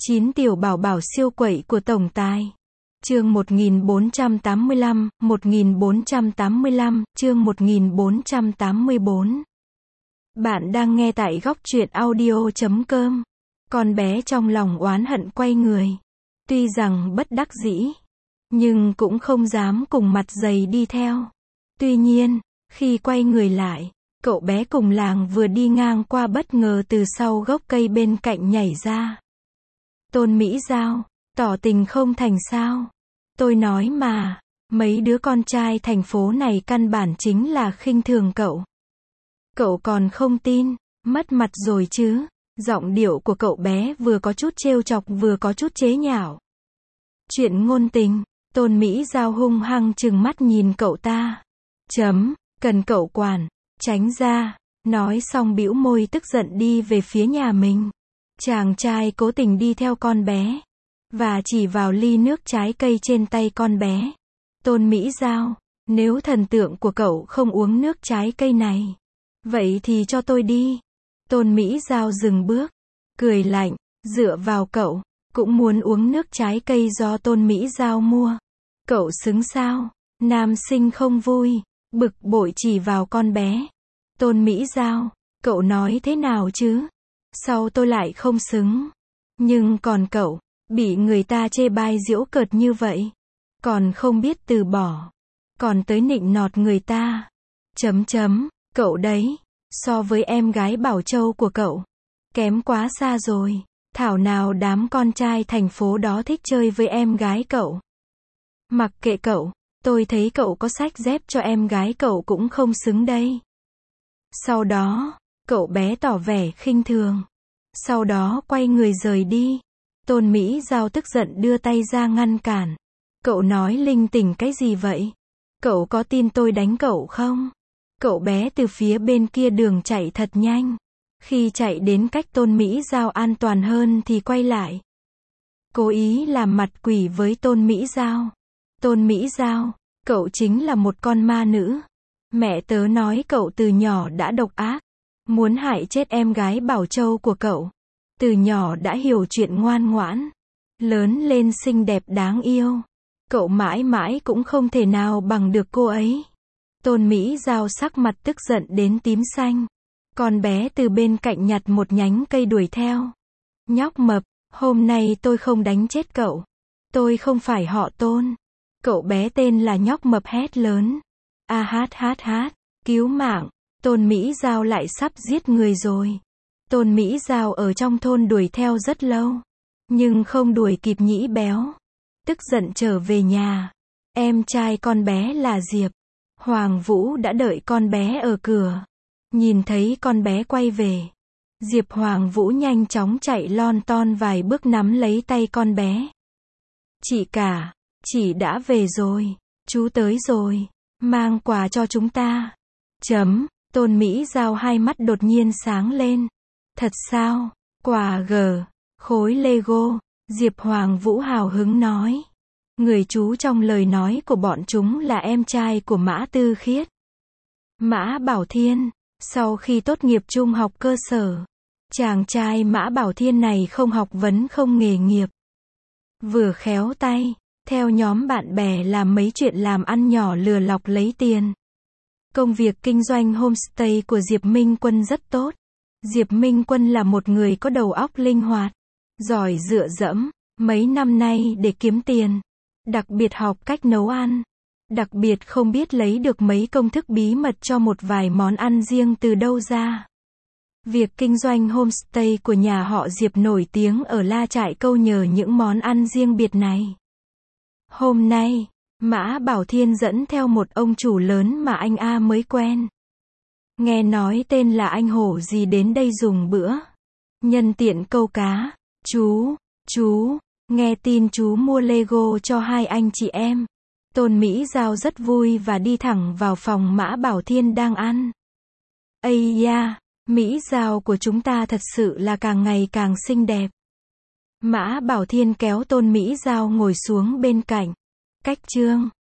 9 tiểu bảo bảo siêu quậy của tổng tài. Chương 1485, 1485, chương 1484. Bạn đang nghe tại góc truyện audio.com. Con bé trong lòng oán hận quay người. Tuy rằng bất đắc dĩ, nhưng cũng không dám cùng mặt dày đi theo. Tuy nhiên, khi quay người lại, cậu bé cùng làng vừa đi ngang qua bất ngờ từ sau gốc cây bên cạnh nhảy ra. Tôn Mỹ Giao, tỏ tình không thành sao? Tôi nói mà, mấy đứa con trai thành phố này căn bản chính là khinh thường cậu. Cậu còn không tin, mất mặt rồi chứ. Giọng điệu của cậu bé vừa có chút trêu chọc vừa có chút chế nhạo. Chuyện ngôn tình, Tôn Mỹ Giao hung hăng trừng mắt nhìn cậu ta. Cần cậu quản, tránh ra. Nói xong bĩu môi tức giận đi về phía nhà mình. Chàng trai cố tình đi theo con bé, và chỉ vào ly nước trái cây trên tay con bé. Tôn Mỹ Giao, nếu thần tượng của cậu không uống nước trái cây này, vậy thì cho tôi đi. Tôn Mỹ Giao dừng bước, cười lạnh, dựa vào cậu, cũng muốn uống nước trái cây do Tôn Mỹ Giao mua. Cậu xứng sao? Nam sinh không vui, bực bội chỉ vào con bé. Tôn Mỹ Giao, cậu nói thế nào chứ? Sao tôi lại không xứng? Nhưng còn cậu, bị người ta chê bai giễu cợt như vậy, còn không biết từ bỏ, còn tới nịnh nọt người ta. Cậu đấy, so với em gái Bảo Châu của cậu, kém quá xa rồi. Thảo nào đám con trai thành phố đó thích chơi với em gái cậu. Mặc kệ cậu, tôi thấy cậu có xách dép cho em gái cậu cũng không xứng đây. Sau đó, cậu bé tỏ vẻ khinh thường. Sau đó quay người rời đi. Tôn Mỹ Giao tức giận đưa tay ra ngăn cản. Cậu nói linh tinh cái gì vậy? Cậu có tin tôi đánh cậu không? Cậu bé từ phía bên kia đường chạy thật nhanh. Khi chạy đến cách Tôn Mỹ Giao an toàn hơn thì quay lại. Cố ý làm mặt quỷ với Tôn Mỹ Giao. Tôn Mỹ Giao, cậu chính là một con ma nữ. Mẹ tớ nói cậu từ nhỏ đã độc ác, muốn hại chết em gái Bảo Châu của cậu. Từ nhỏ đã hiểu chuyện ngoan ngoãn, lớn lên xinh đẹp đáng yêu. Cậu mãi mãi cũng không thể nào bằng được cô ấy. Tôn Mỹ Giao sắc mặt tức giận đến tím xanh. Con bé từ bên cạnh nhặt một nhánh cây đuổi theo. Nhóc mập, hôm nay tôi không đánh chết cậu. Tôi không phải họ Tôn. Cậu bé tên là nhóc mập hét lớn. Cứu mạng, Tôn Mỹ Giao lại sắp giết người rồi. Tôn Mỹ Giao ở trong thôn đuổi theo rất lâu, nhưng không đuổi kịp Nhĩ Béo. Tức giận trở về nhà. Em trai con bé là Diệp Hoàng Vũ đã đợi con bé ở cửa. Nhìn thấy con bé quay về, Diệp Hoàng Vũ nhanh chóng chạy lon ton vài bước nắm lấy tay con bé. Chị cả, chị đã về rồi, chú tới rồi, mang quà cho chúng ta. Tôn Mỹ Giao hai mắt đột nhiên sáng lên. Thật sao? Quà khối Lego, Diệp Hoàng Vũ hào hứng nói. Người chú trong lời nói của bọn chúng là em trai của Mã Tư Khiết, Mã Bảo Thiên. Sau khi tốt nghiệp trung học cơ sở, chàng trai Mã Bảo Thiên này không học vấn không nghề nghiệp, vừa khéo tay, theo nhóm bạn bè làm mấy chuyện làm ăn nhỏ lừa lọc lấy tiền. Công việc kinh doanh homestay của Diệp Minh Quân rất tốt. Diệp Minh Quân là một người có đầu óc linh hoạt, giỏi dựa dẫm, mấy năm nay để kiếm tiền. Đặc biệt học cách nấu ăn. Đặc biệt không biết lấy được mấy công thức bí mật cho một vài món ăn riêng từ đâu ra. Việc kinh doanh homestay của nhà họ Diệp nổi tiếng ở La Trại Câu nhờ những món ăn riêng biệt này. Hôm nay, Mã Bảo Thiên dẫn theo một ông chủ lớn mà anh A mới quen. Nghe nói tên là anh Hổ gì đến đây dùng bữa. Nhân tiện câu cá. Chú, nghe tin chú mua Lego cho hai anh chị em. Tôn Mỹ Giao rất vui và đi thẳng vào phòng Mã Bảo Thiên đang ăn. Ây da, Mỹ Giao của chúng ta thật sự là càng ngày càng xinh đẹp. Mã Bảo Thiên kéo Tôn Mỹ Giao ngồi xuống bên cạnh. Cách trương,